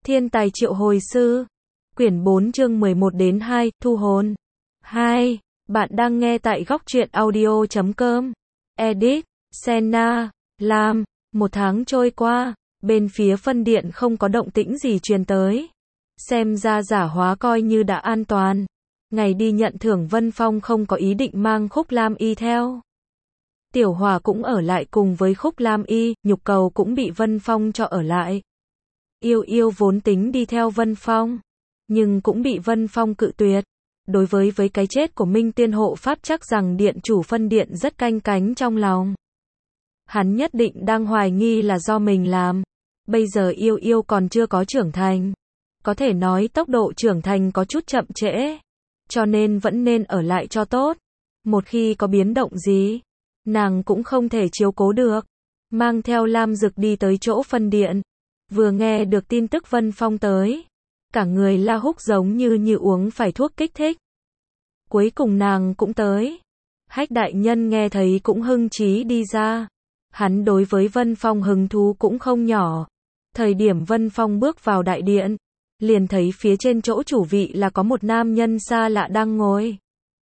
Thiên tài triệu hồi sư. Quyển 4 chương 11 đến 2, thu hồn. 2. Bạn đang nghe tại góc truyện audio.com. Edit, Senna, Lam. Một tháng trôi qua, bên phía phân điện không có động tĩnh gì truyền tới. Xem ra giả hóa coi như đã an toàn. Ngày đi nhận thưởng Vân Phong không có ý định mang Khúc Lam Y theo. Tiểu Hòa cũng ở lại cùng với Khúc Lam Y, Nhục Cầu cũng bị Vân Phong cho ở lại. Yêu Yêu vốn tính đi theo Vân Phong, nhưng cũng bị Vân Phong cự tuyệt. Đối với cái chết của Minh Tiên hộ pháp chắc rằng điện chủ phân điện rất canh cánh trong lòng. Hắn nhất định đang hoài nghi là do mình làm. Bây giờ Yêu Yêu còn chưa có trưởng thành. Có thể nói tốc độ trưởng thành có chút chậm trễ. Cho nên vẫn nên ở lại cho tốt. Một khi có biến động gì, nàng cũng không thể chiếu cố được. Mang theo Lam Dực đi tới chỗ phân điện. Vừa nghe được tin tức Vân Phong tới, cả người La Húc giống như uống phải thuốc kích thích. Cuối cùng nàng cũng tới. Hách đại nhân nghe thấy cũng hưng chí đi ra. Hắn đối với Vân Phong hứng thú cũng không nhỏ. Thời điểm Vân Phong bước vào đại điện, liền thấy phía trên chỗ chủ vị là có một nam nhân xa lạ đang ngồi.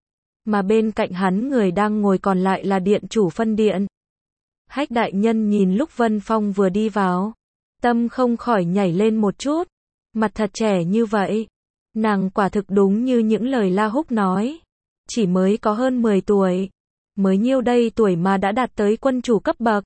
Mà bên cạnh hắn người đang ngồi còn lại là điện chủ phân điện. Hách đại nhân nhìn lúc Vân Phong vừa đi vào, tâm không khỏi nhảy lên một chút. Mặt thật trẻ như vậy. Nàng quả thực đúng như những lời La Húc nói. Chỉ mới có hơn 10 tuổi. Mới nhiêu đây tuổi mà đã đạt tới quân chủ cấp bậc.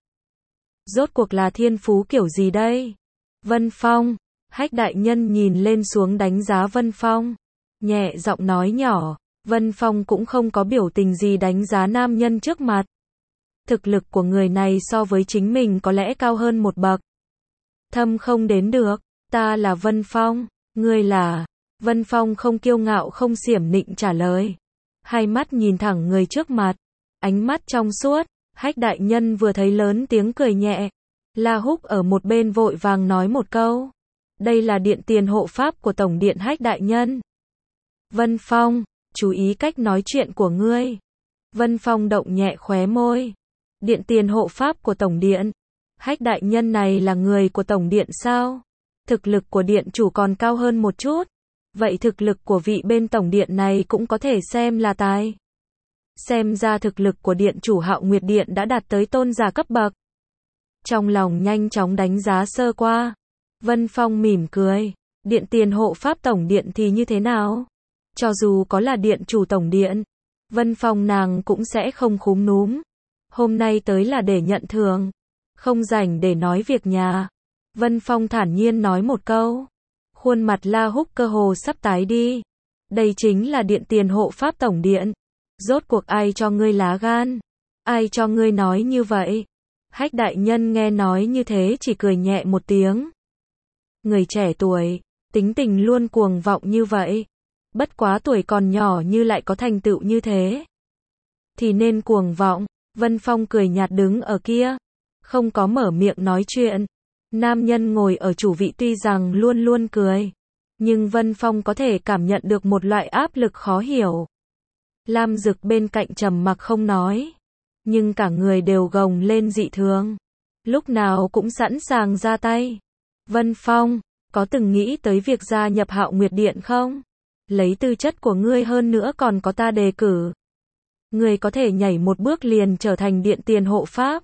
Rốt cuộc là thiên phú kiểu gì đây? Vân Phong. Hách đại nhân nhìn lên xuống đánh giá Vân Phong. Nhẹ giọng nói nhỏ. Vân Phong cũng không có biểu tình gì đánh giá nam nhân trước mặt. Thực lực của người này so với chính mình có lẽ cao hơn một bậc. Thâm không đến được. Ta là Vân Phong. Ngươi là? Vân Phong không kiêu ngạo không xiểm nịnh trả lời. Hai mắt nhìn thẳng người trước mặt. Ánh mắt trong suốt. Hách đại nhân vừa thấy lớn tiếng cười nhẹ. La Húc ở một bên vội vàng nói một câu. Đây là điện tiền hộ pháp của tổng điện Hách đại nhân. Vân Phong, chú ý cách nói chuyện của ngươi. Vân Phong động nhẹ khóe môi. Điện tiền hộ pháp của tổng điện. Hách đại nhân này là người của tổng điện sao? Thực lực của điện chủ còn cao hơn một chút. Vậy thực lực của vị bên tổng điện này cũng có thể xem là tài. Xem ra thực lực của điện chủ Hạo Nguyệt Điện đã đạt tới tôn giả cấp bậc. Trong lòng nhanh chóng đánh giá sơ qua. Vân Phong mỉm cười. Điện tiền hộ pháp tổng điện thì như thế nào? Cho dù có là điện chủ tổng điện, Vân Phong nàng cũng sẽ không khúm núm. Hôm nay tới là để nhận thưởng. Không rảnh để nói việc nhà. Vân Phong thản nhiên nói một câu. Khuôn mặt La Húc cơ hồ sắp tái đi. Đây chính là điện tiền hộ pháp tổng điện. Rốt cuộc ai cho ngươi lá gan? Ai cho ngươi nói như vậy? Hách đại nhân nghe nói như thế chỉ cười nhẹ một tiếng. Người trẻ tuổi, tính tình luôn cuồng vọng như vậy. Bất quá tuổi còn nhỏ như lại có thành tựu như thế. Thì nên cuồng vọng. Vân Phong cười nhạt đứng ở kia. Không có mở miệng nói chuyện. Nam nhân ngồi ở chủ vị tuy rằng luôn luôn cười. Nhưng Vân Phong có thể cảm nhận được một loại áp lực khó hiểu. Lam Dực bên cạnh trầm mặc không nói. Nhưng cả người đều gồng lên dị thường. Lúc nào cũng sẵn sàng ra tay. Vân Phong, có từng nghĩ tới việc gia nhập Hạo Nguyệt Điện không? Lấy tư chất của ngươi hơn nữa còn có ta đề cử. Ngươi có thể nhảy một bước liền trở thành điện tiền hộ pháp.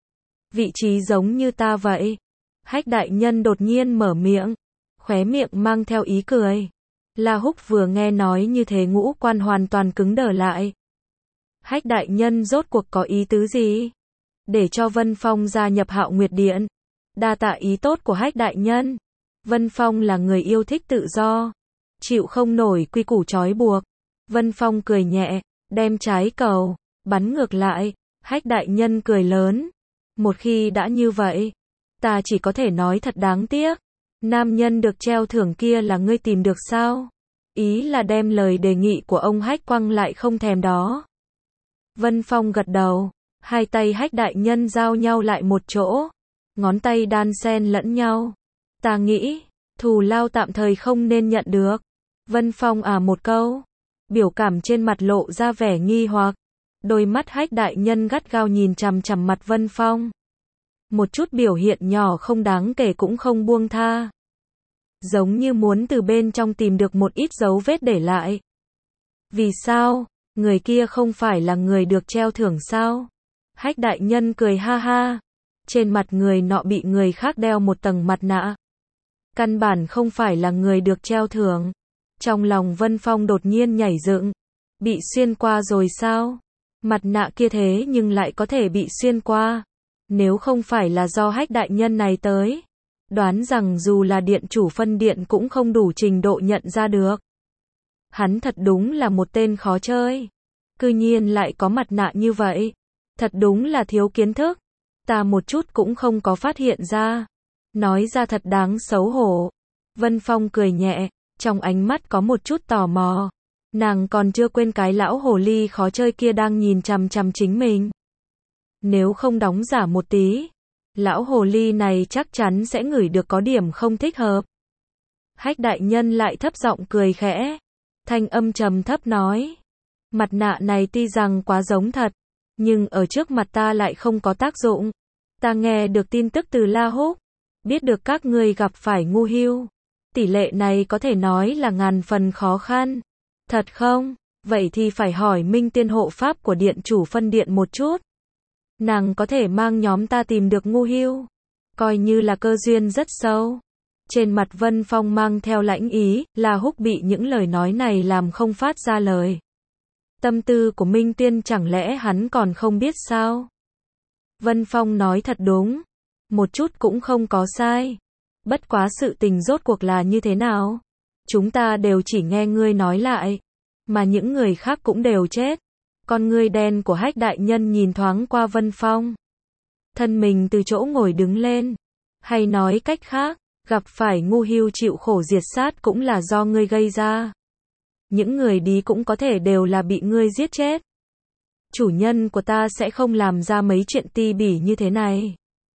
Vị trí giống như ta vậy. Hách đại nhân đột nhiên mở miệng. Khóe miệng mang theo ý cười. La Húc vừa nghe nói như thế ngũ quan hoàn toàn cứng đờ lại. Hách đại nhân rốt cuộc có ý tứ gì? Để cho Vân Phong gia nhập Hạo Nguyệt Điện. Đa tạ ý tốt của Hách đại nhân. Vân Phong là người yêu thích tự do. Chịu không nổi quy củ trói buộc. Vân Phong cười nhẹ, đem trái cầu, bắn ngược lại. Hách đại nhân cười lớn. Một khi đã như vậy, ta chỉ có thể nói thật đáng tiếc. Nam nhân được treo thưởng kia là ngươi tìm được sao? Ý là đem lời đề nghị của ông Hách quăng lại không thèm đó. Vân Phong gật đầu. Hai tay Hách đại nhân giao nhau lại một chỗ. Ngón tay đan xen lẫn nhau. Ta nghĩ, thù lao tạm thời không nên nhận được. Vân Phong một câu. Biểu cảm trên mặt lộ ra vẻ nghi hoặc. Đôi mắt Hách đại nhân gắt gao nhìn chằm chằm mặt Vân Phong. Một chút biểu hiện nhỏ không đáng kể cũng không buông tha. giống như muốn từ bên trong tìm được một ít dấu vết để lại. Vì sao? Người kia không phải là người được treo thưởng sao? Hách đại nhân cười ha ha. Trên mặt người nọ bị người khác đeo một tầng mặt nạ. Căn bản không phải là người được treo thưởng. Trong lòng Vân Phong đột nhiên nhảy dựng. Bị xuyên qua rồi sao? Mặt nạ kia thế nhưng lại có thể bị xuyên qua. Nếu không phải là do hách đại nhân này tới, đoán rằng dù là điện chủ phân điện cũng không đủ trình độ nhận ra được. Hắn thật đúng là một tên khó chơi. Cư nhiên lại có mặt nạ như vậy. Thật đúng là thiếu kiến thức. Ta một chút cũng không có phát hiện ra. Nói ra thật đáng xấu hổ. Vân Phong cười nhẹ, trong ánh mắt có một chút tò mò. Nàng còn chưa quên cái lão hồ ly khó chơi kia đang nhìn chằm chằm chính mình. Nếu không đóng giả một tí, lão hồ ly này chắc chắn sẽ ngửi được có điểm không thích hợp. Hách đại nhân lại thấp giọng cười khẽ. Thanh âm trầm thấp nói. Mặt nạ này tuy rằng quá giống thật, nhưng ở trước mặt ta lại không có tác dụng. Ta nghe được tin tức từ La Húc, biết được các ngươi gặp phải Ngu Hưu. Tỷ lệ này có thể nói là ngàn phần khó khăn. Thật không? Vậy thì phải hỏi Minh Tiên hộ pháp của điện chủ phân điện một chút. Nàng có thể mang nhóm ta tìm được Ngu Hưu. Coi như là cơ duyên rất sâu. Trên mặt Vân Phong mang theo lãnh ý, La Húc bị những lời nói này làm không phát ra lời. Tâm tư của Minh Tiên chẳng lẽ hắn còn không biết sao? Vân Phong nói thật đúng. Một chút cũng không có sai. Bất quá sự tình rốt cuộc là như thế nào? Chúng ta đều chỉ nghe ngươi nói lại. Mà những người khác cũng đều chết. Con ngươi đen của hách đại nhân nhìn thoáng qua Vân Phong. Thân mình từ chỗ ngồi đứng lên. Hay nói cách khác, gặp phải Ngu Hưu chịu khổ diệt sát cũng là do ngươi gây ra. Những người đi cũng có thể đều là bị ngươi giết chết. Chủ nhân của ta sẽ không làm ra mấy chuyện ti bỉ như thế này.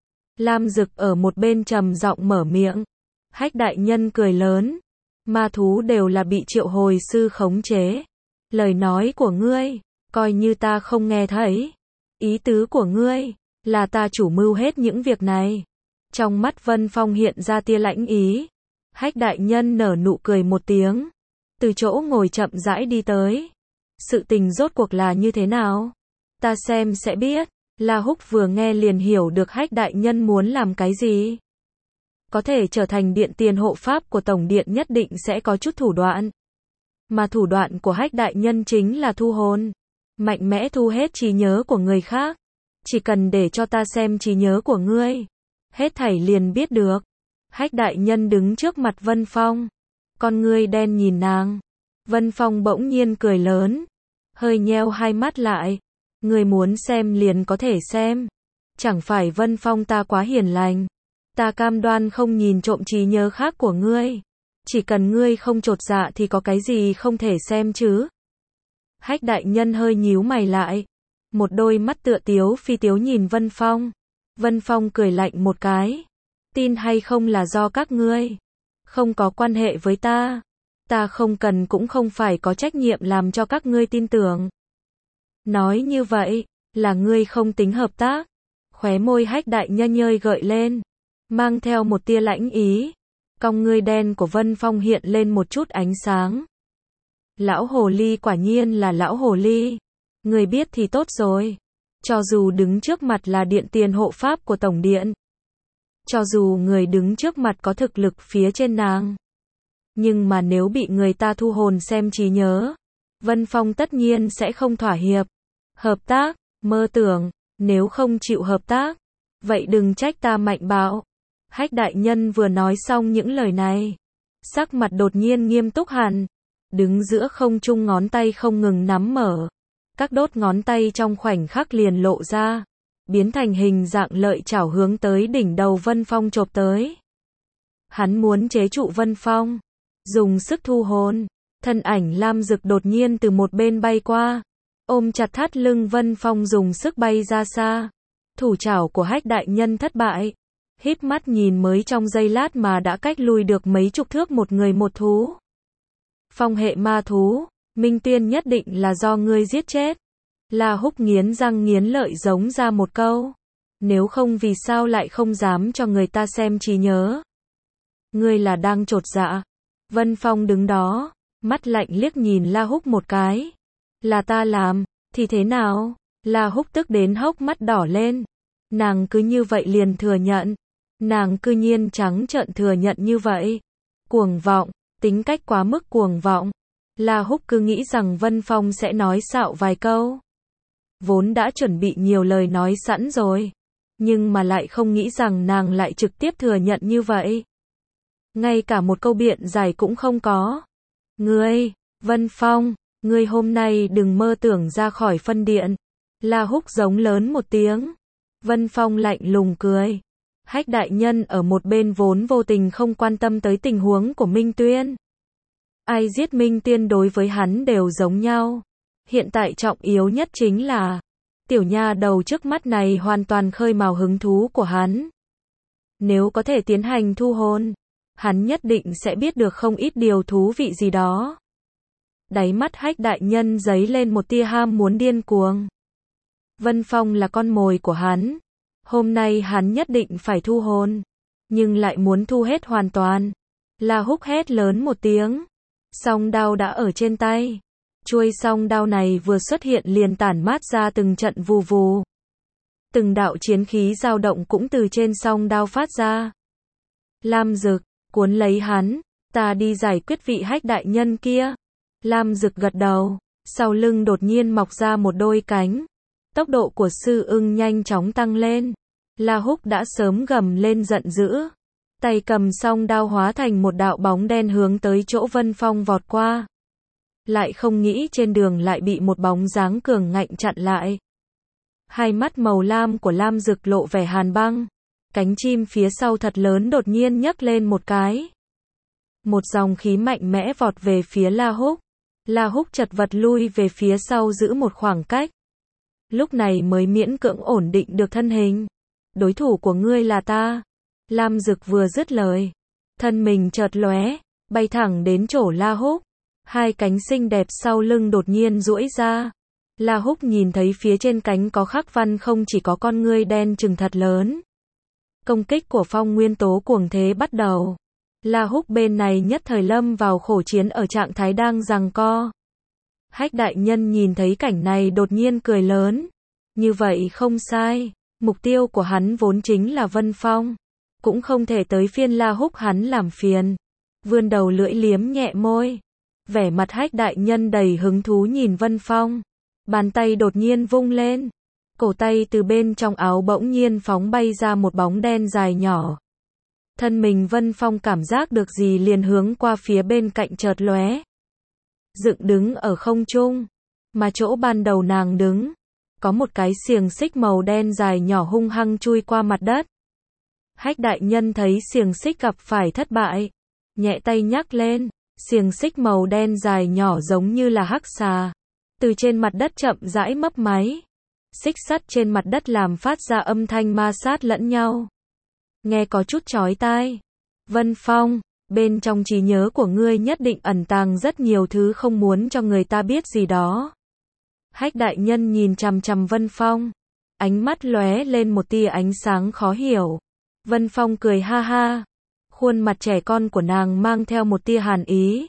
Lam Dực ở một bên trầm giọng mở miệng. Hách đại nhân cười lớn. Ma thú đều là bị triệu hồi sư khống chế. Lời nói của ngươi, coi như ta không nghe thấy. Ý tứ của ngươi, là ta chủ mưu hết những việc này. Trong mắt Vân Phong hiện ra tia lãnh ý. Hách đại nhân nở nụ cười một tiếng. Từ chỗ ngồi chậm rãi đi tới. Sự tình rốt cuộc là như thế nào? Ta xem sẽ biết. La Húc vừa nghe liền hiểu được hách đại nhân muốn làm cái gì. Có thể trở thành điện tiền hộ pháp của tổng điện nhất định sẽ có chút thủ đoạn. Mà thủ đoạn của hách đại nhân chính là thu hồn. Mạnh mẽ thu hết trí nhớ của người khác. Chỉ cần để cho ta xem trí nhớ của ngươi. Hết thảy liền biết được. Hách đại nhân đứng trước mặt Vân Phong. Con ngươi đen nhìn nàng. Vân Phong bỗng nhiên cười lớn. Hơi nheo hai mắt lại. Ngươi muốn xem liền có thể xem. Chẳng phải Vân Phong ta quá hiền lành. Ta cam đoan không nhìn trộm trí nhớ khác của ngươi. Chỉ cần ngươi không chột dạ thì có cái gì không thể xem chứ. Hách đại nhân hơi nhíu mày lại. Một đôi mắt tựa tiếu phi tiếu nhìn Vân Phong. Vân Phong cười lạnh một cái. Tin hay không là do các ngươi. Không có quan hệ với ta. Ta không cần cũng không phải có trách nhiệm làm cho các ngươi tin tưởng. Nói như vậy, là ngươi không tính hợp tác. Khóe môi hách đại nhân nhơi gợi lên. Mang theo một tia lãnh ý. Cong ngươi đen của Vân Phong hiện lên một chút ánh sáng. Lão hồ ly quả nhiên là lão hồ ly. Ngươi biết thì tốt rồi. Cho dù đứng trước mặt là điện tiền hộ pháp của tổng điện. Cho dù người đứng trước mặt có thực lực phía trên nàng. Nhưng mà nếu bị người ta thu hồn xem trí nhớ. Vân Phong tất nhiên sẽ không thỏa hiệp. Hợp tác, mơ tưởng, nếu không chịu hợp tác. Vậy đừng trách ta mạnh bạo. Hách đại nhân vừa nói xong những lời này. Sắc mặt đột nhiên nghiêm túc hẳn. Đứng giữa không trung ngón tay không ngừng nắm mở. Các đốt ngón tay trong khoảnh khắc liền lộ ra. Biến thành hình dạng lợi chảo hướng tới đỉnh đầu Vân Phong chộp tới. Hắn muốn chế trụ Vân Phong. Dùng sức thu hồn. Thân ảnh Lam Dực đột nhiên từ một bên bay qua. Ôm chặt thắt lưng Vân Phong dùng sức bay ra xa. Thủ chảo của hách đại nhân thất bại. Híp mắt nhìn mới trong giây lát mà đã cách lui được mấy chục thước một người một thú. Phong hệ ma thú, Minh Tiên nhất định là do ngươi giết chết. La Húc nghiến răng nghiến lợi giống ra một câu. Nếu không vì sao lại không dám cho người ta xem trí nhớ. Ngươi là đang chột dạ. Vân Phong đứng đó, mắt lạnh liếc nhìn La Húc một cái. Là ta làm, thì thế nào? La Húc tức đến hốc mắt đỏ lên. Nàng cứ như vậy liền thừa nhận. Nàng cư nhiên trắng trợn thừa nhận như vậy. Cuồng vọng, tính cách quá mức cuồng vọng. La Húc cứ nghĩ rằng Vân Phong sẽ nói xạo vài câu. Vốn đã chuẩn bị nhiều lời nói sẵn rồi. Nhưng mà lại không nghĩ rằng nàng lại trực tiếp thừa nhận như vậy. Ngay cả một câu biện giải cũng không có. Ngươi, Vân Phong, ngươi hôm nay đừng mơ tưởng ra khỏi phân điện. La Húc giống lớn một tiếng. Vân Phong lạnh lùng cười. Hách đại nhân ở một bên vốn vô tình không quan tâm tới tình huống của Minh Tuyên. Ai giết Minh Tuyên đối với hắn đều giống nhau. Hiện tại trọng yếu nhất chính là tiểu nha đầu trước mắt này hoàn toàn khơi mào hứng thú của hắn. Nếu có thể tiến hành thu hôn, hắn nhất định sẽ biết được không ít điều thú vị gì đó. Đáy mắt Hách đại nhân giấy lên một tia ham muốn điên cuồng. Vân Phong là con mồi của hắn. Hôm nay hắn nhất định phải thu hôn. Nhưng lại muốn thu hết hoàn toàn. La Húc hét lớn một tiếng. Song đao đã ở trên tay. Chuôi song đao này vừa xuất hiện liền tản mát ra từng trận vù vù. Từng đạo chiến khí dao động cũng từ trên song đao phát ra. Lam Dực, cuốn lấy hắn. Ta đi giải quyết vị Hách đại nhân kia. Lam Dực gật đầu. Sau lưng đột nhiên mọc ra một đôi cánh. Tốc độ của sư ưng nhanh chóng tăng lên. La Húc đã sớm gầm lên giận dữ. Tay cầm song đao hóa thành một đạo bóng đen hướng tới chỗ Vân Phong vọt qua. Lại không nghĩ trên đường lại bị một bóng dáng cường ngạnh chặn lại. Hai mắt màu lam của Lam Dực lộ vẻ hàn băng. Cánh chim phía sau thật lớn đột nhiên nhấc lên một cái. Một dòng khí mạnh mẽ vọt về phía La Húc. La Húc chật vật lui về phía sau giữ một khoảng cách. Lúc này mới miễn cưỡng ổn định được thân hình. Đối thủ của ngươi là ta. Lam Dực vừa dứt lời. Thân mình chợt lóe, bay thẳng đến chỗ La Húc. Hai cánh xinh đẹp sau lưng đột nhiên duỗi ra. La Húc nhìn thấy phía trên cánh có khắc văn không chỉ có con ngươi đen trừng thật lớn. Công kích của phong nguyên tố cuồng thế bắt đầu. La Húc bên này nhất thời lâm vào khổ chiến ở trạng thái đang giằng co. Hách đại nhân nhìn thấy cảnh này đột nhiên cười lớn. Như vậy không sai. Mục tiêu của hắn vốn chính là Vân Phong. Cũng không thể tới phiên La Húc hắn làm phiền. Vươn đầu lưỡi liếm nhẹ môi. Vẻ mặt Hách đại nhân đầy hứng thú nhìn Vân Phong. Bàn tay đột nhiên vung lên. Cổ tay từ bên trong áo bỗng nhiên phóng bay ra một bóng đen dài nhỏ. Thân mình Vân Phong cảm giác được gì liền hướng qua phía bên cạnh chợt lóe. Dựng đứng ở không trung. Mà chỗ ban đầu nàng đứng. Có một cái xiềng xích màu đen dài nhỏ hung hăng chui qua mặt đất. Hách đại nhân thấy xiềng xích gặp phải thất bại. Nhẹ tay nhắc lên. Xiềng xích màu đen dài nhỏ giống như là hắc xà. Từ trên mặt đất chậm rãi mấp máy. Xích sắt trên mặt đất làm phát ra âm thanh ma sát lẫn nhau. Nghe có chút chói tai. Vân Phong, bên trong trí nhớ của ngươi nhất định ẩn tàng rất nhiều thứ không muốn cho người ta biết gì đó. Hách đại nhân nhìn chằm chằm Vân Phong. Ánh mắt lóe lên một tia ánh sáng khó hiểu. Vân Phong cười ha ha. Khuôn mặt trẻ con của nàng mang theo một tia hàn ý.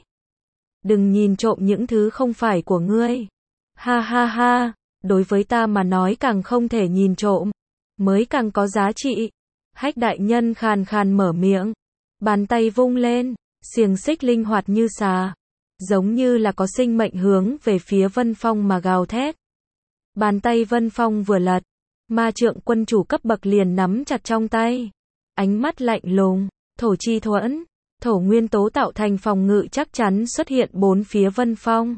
Đừng nhìn trộm những thứ không phải của ngươi. Ha ha ha, đối với ta mà nói càng không thể nhìn trộm. Mới càng có giá trị. Hách đại nhân khàn khàn mở miệng. Bàn tay vung lên. Xiềng xích linh hoạt như xà. Giống như là có sinh mệnh hướng về phía Vân Phong mà gào thét. Bàn tay Vân Phong vừa lật. Ma trượng quân chủ cấp bậc liền nắm chặt trong tay. Ánh mắt lạnh lùng. Thổ chi thuẫn. Thổ nguyên tố tạo thành phòng ngự chắc chắn xuất hiện bốn phía Vân Phong.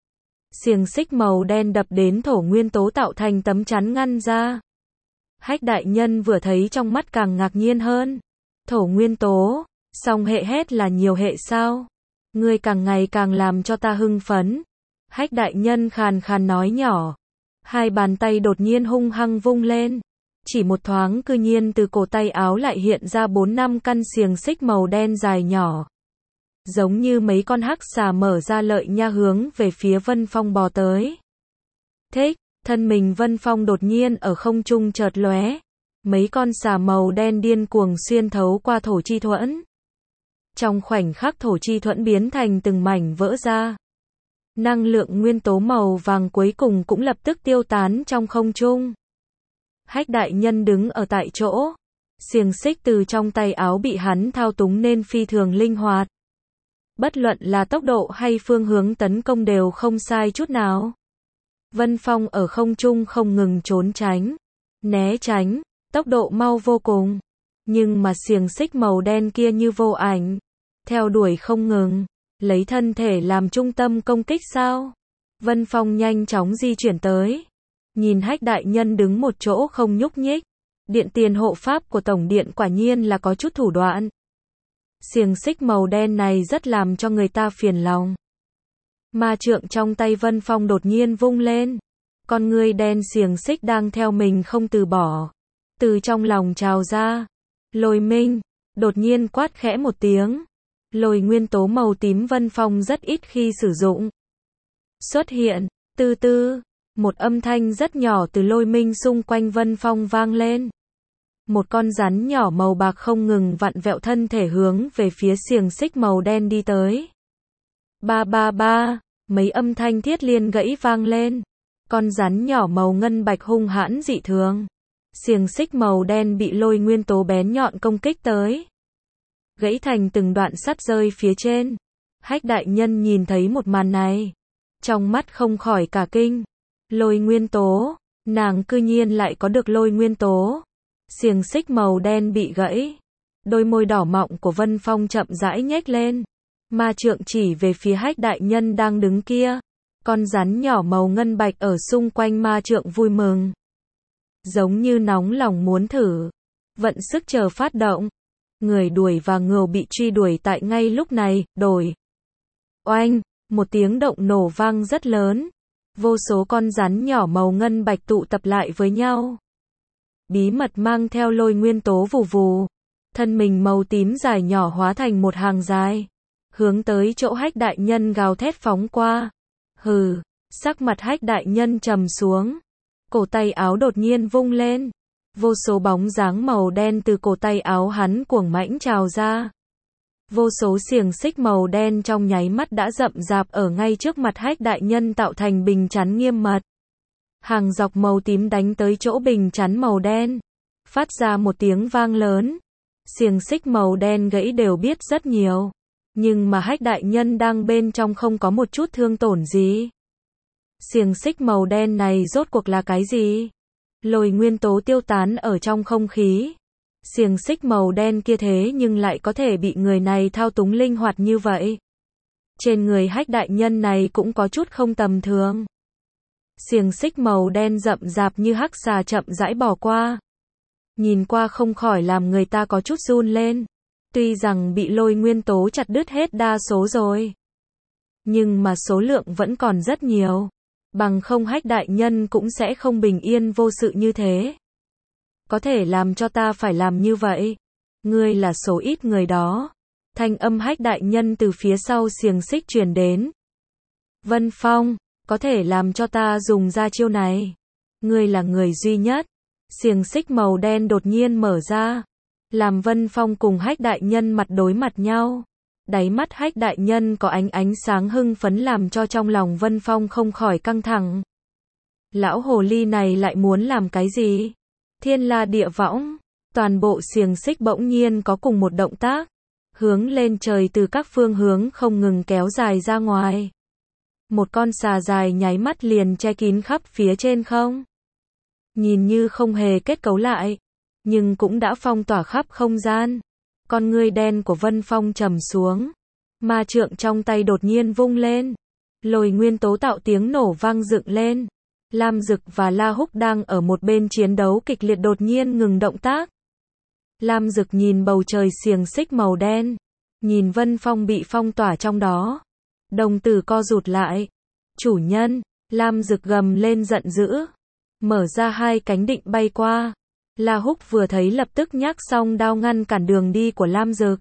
Xiềng xích màu đen đập đến thổ nguyên tố tạo thành tấm chắn ngăn ra. Hách đại nhân vừa thấy trong mắt càng ngạc nhiên hơn. Thổ nguyên tố, song hệ hét là nhiều hệ sao? Ngươi càng ngày càng làm cho ta hưng phấn. Hách đại nhân khàn khàn nói nhỏ. Hai bàn tay đột nhiên hung hăng vung lên. Chỉ một thoáng cư nhiên từ cổ tay áo lại hiện ra 4-5 căn xiềng xích màu đen dài nhỏ. Giống như mấy con hắc xà mở ra lợi nha hướng về phía Vân Phong bò tới. Thích, thân mình Vân Phong đột nhiên ở không trung chợt lóe. Mấy con xà màu đen điên cuồng xuyên thấu qua thổ chi thuẫn. Trong khoảnh khắc thổ chi thuẫn biến thành từng mảnh vỡ ra. Năng lượng nguyên tố màu vàng cuối cùng cũng lập tức tiêu tán trong không trung. Hách đại nhân đứng ở tại chỗ. Xiềng xích từ trong tay áo bị hắn thao túng nên phi thường linh hoạt. Bất luận là tốc độ hay phương hướng tấn công đều không sai chút nào. Vân Phong ở không trung không ngừng trốn tránh, né tránh, tốc độ mau vô cùng. Nhưng mà xiềng xích màu đen kia như vô ảnh, theo đuổi không ngừng, lấy thân thể làm trung tâm công kích sao? Vân Phong nhanh chóng di chuyển tới, nhìn Hách đại nhân đứng một chỗ không nhúc nhích. Điện tiền hộ pháp của tổng điện quả nhiên là có chút thủ đoạn. Xiềng xích màu đen này rất làm cho người ta phiền lòng. Ma trượng trong tay Vân Phong đột nhiên vung lên. Con ngươi đen xiềng xích đang theo mình không từ bỏ. Từ trong lòng trào ra. Lôi minh, đột nhiên quát khẽ một tiếng. Lôi nguyên tố màu tím Vân Phong rất ít khi sử dụng. Xuất hiện, từ từ, một âm thanh rất nhỏ từ lôi minh xung quanh Vân Phong vang lên. Một con rắn nhỏ màu bạc không ngừng vặn vẹo thân thể hướng về phía xiềng xích màu đen đi tới. Ba ba ba, mấy âm thanh thiết liên gãy vang lên. Con rắn nhỏ màu ngân bạch hung hãn dị thường. Xiềng xích màu đen bị lôi nguyên tố bén nhọn công kích tới. Gãy thành từng đoạn sắt rơi phía trên. Hách đại nhân nhìn thấy một màn này. Trong mắt không khỏi cả kinh. Lôi nguyên tố, nàng cư nhiên lại có được lôi nguyên tố. Xiềng xích màu đen bị gãy. Đôi môi đỏ mọng của Vân Phong chậm rãi nhếch lên. Ma trượng chỉ về phía Hách đại nhân đang đứng kia. Con rắn nhỏ màu ngân bạch ở xung quanh ma trượng vui mừng. Giống như nóng lòng muốn thử. Vận sức chờ phát động. Người đuổi và ngưu bị truy đuổi tại ngay lúc này, đổi. Oanh, một tiếng động nổ vang rất lớn. Vô số con rắn nhỏ màu ngân bạch tụ tập lại với nhau. Bí mật mang theo lôi nguyên tố vù vù. Thân mình màu tím dài nhỏ hóa thành một hàng dài. Hướng tới chỗ Hách đại nhân gào thét phóng qua. Hừ, sắc mặt Hách đại nhân trầm xuống. Cổ tay áo đột nhiên vung lên. Vô số bóng dáng màu đen từ cổ tay áo hắn cuồng mãnh trào ra. Vô số xiềng xích màu đen trong nháy mắt đã rậm rạp ở ngay trước mặt Hách đại nhân tạo thành bình chắn nghiêm mật. Hàng dọc màu tím đánh tới chỗ bình chắn màu đen. Phát ra một tiếng vang lớn. Xiềng xích màu đen gãy đều biết rất nhiều. Nhưng mà Hách đại nhân đang bên trong không có một chút thương tổn gì. Xiềng xích màu đen này rốt cuộc là cái gì? Lôi nguyên tố tiêu tán ở trong không khí. Xiềng xích màu đen kia thế nhưng lại có thể bị người này thao túng linh hoạt như vậy. Trên người Hách đại nhân này cũng có chút không tầm thường. Xiềng xích màu đen rậm rạp như hắc xà chậm rãi bỏ qua. Nhìn qua không khỏi làm người ta có chút run lên. Tuy rằng bị lôi nguyên tố chặt đứt hết đa số rồi. Nhưng mà số lượng vẫn còn rất nhiều. Bằng không Hách đại nhân cũng sẽ không bình yên vô sự như thế. Có thể làm cho ta phải làm như vậy. Ngươi là số ít người đó. Thanh âm Hách đại nhân từ phía sau xiềng xích truyền đến. Vân Phong, có thể làm cho ta dùng ra chiêu này. Ngươi là người duy nhất. Xiềng xích màu đen đột nhiên mở ra. Làm Vân Phong cùng Hách đại nhân mặt đối mặt nhau. Đáy mắt Hách đại nhân có ánh sáng hưng phấn làm cho trong lòng Vân Phong không khỏi căng thẳng. Lão hồ ly này lại muốn làm cái gì? Thiên la địa võng. Toàn bộ xiềng xích bỗng nhiên có cùng một động tác. Hướng lên trời từ các phương hướng không ngừng kéo dài ra ngoài. Một con xà dài nháy mắt liền che kín khắp phía trên không. Nhìn như không hề kết cấu lại. Nhưng cũng đã phong tỏa khắp không gian. Con ngươi đen của Vân Phong trầm xuống. Ma trượng trong tay đột nhiên vung lên. Lôi nguyên tố tạo tiếng nổ vang dựng lên. Lam Dực và La Húc đang ở một bên chiến đấu kịch liệt đột nhiên ngừng động tác. Lam Dực nhìn bầu trời xiềng xích màu đen. Nhìn Vân Phong bị phong tỏa trong đó. Đồng tử co rụt lại. Chủ nhân, Lam Dực gầm lên giận dữ. Mở ra hai cánh định bay qua. La Húc vừa thấy lập tức nhắc xong đao ngăn cản đường đi của Lam Dực.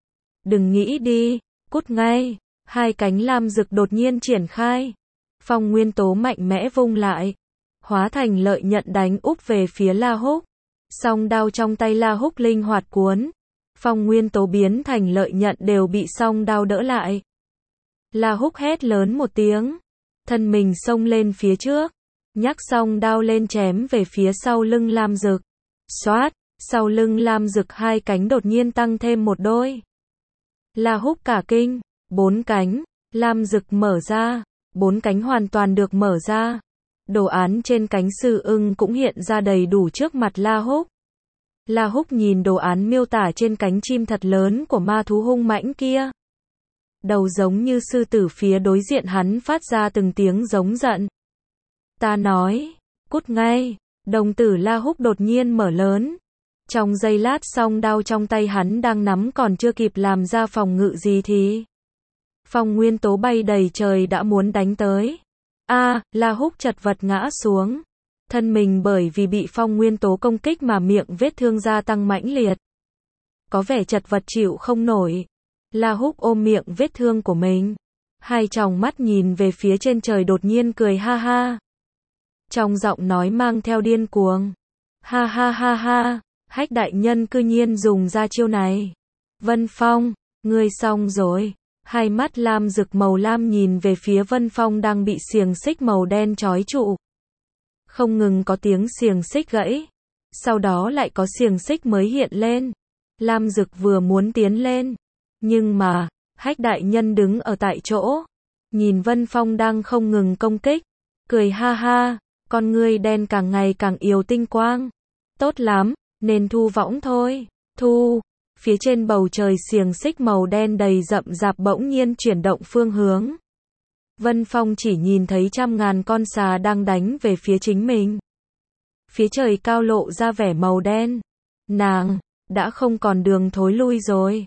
Đừng nghĩ đi, cút ngay. Hai cánh Lam Dực đột nhiên triển khai. Phong nguyên tố mạnh mẽ vung lại. Hóa thành lợi nhận đánh úp về phía La Húc. Song đao trong tay La Húc linh hoạt cuốn. Phong nguyên tố biến thành lợi nhận đều bị song đao đỡ lại. La Húc hét lớn một tiếng, thân mình xông lên phía trước, nhắc song đao lên chém về phía sau lưng Lam Dực. Xoát, sau lưng Lam Dực hai cánh đột nhiên tăng thêm một đôi. La Húc cả kinh, bốn cánh, Lam Dực mở ra, bốn cánh hoàn toàn được mở ra. Đồ án trên cánh sư ưng cũng hiện ra đầy đủ trước mặt La Húc. La Húc nhìn đồ án miêu tả trên cánh chim thật lớn của ma thú hung mãnh kia. Đầu giống như sư tử, phía đối diện hắn phát ra từng tiếng giống giận. Ta nói, cút ngay. Đồng tử La Húc đột nhiên mở lớn. Trong giây lát song đao trong tay hắn đang nắm còn chưa kịp làm ra phòng ngự gì thì phong nguyên tố bay đầy trời đã muốn đánh tới. La Húc chật vật ngã xuống. Thân mình bởi vì bị phong nguyên tố công kích mà miệng vết thương gia tăng mãnh liệt. Có vẻ chật vật chịu không nổi. La Húc ôm miệng vết thương của mình. Hai tròng mắt nhìn về phía trên trời đột nhiên cười ha ha. Trong giọng nói mang theo điên cuồng. Ha ha ha ha, Hách đại nhân cư nhiên dùng ra chiêu này. Vân Phong, ngươi xong rồi. Hai mắt Lam Dực màu lam nhìn về phía Vân Phong đang bị xiềng xích màu đen trói trụ. Không ngừng có tiếng xiềng xích gãy. Sau đó lại có xiềng xích mới hiện lên. Lam Dực vừa muốn tiến lên. Nhưng mà, Hách đại nhân đứng ở tại chỗ. Nhìn Vân Phong đang không ngừng công kích. Cười ha ha, con ngươi đen càng ngày càng yếu tinh quang. Tốt lắm, nên thu võng thôi. Thu. Phía trên bầu trời xiềng xích màu đen đầy rậm rạp bỗng nhiên chuyển động phương hướng. Vân Phong chỉ nhìn thấy trăm ngàn con xà đang đánh về phía chính mình. Phía trời cao lộ ra vẻ màu đen. Nàng, đã không còn đường thối lui rồi.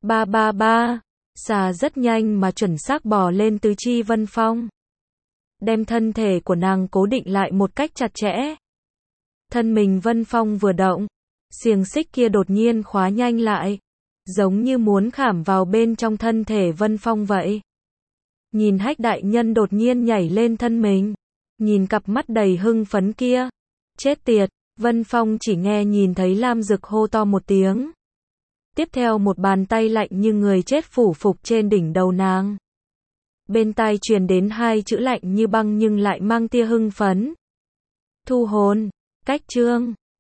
Ba. Xà rất nhanh mà chuẩn xác bò lên tứ chi Vân Phong. Đem thân thể của nàng cố định lại một cách chặt chẽ. Thân mình Vân Phong vừa động. Xiềng xích kia đột nhiên khóa nhanh lại. Giống như muốn khảm vào bên trong thân thể Vân Phong vậy. Nhìn Hách đại nhân đột nhiên nhảy lên thân mình. Nhìn cặp mắt đầy hưng phấn kia. Chết tiệt, Vân Phong chỉ nghe nhìn thấy Lam Dực hô to một tiếng. Tiếp theo một bàn tay lạnh như người chết phủ phục trên đỉnh đầu nàng. Bên tai truyền đến hai chữ lạnh như băng nhưng lại mang tia hưng phấn. Thu hồn, cách chương.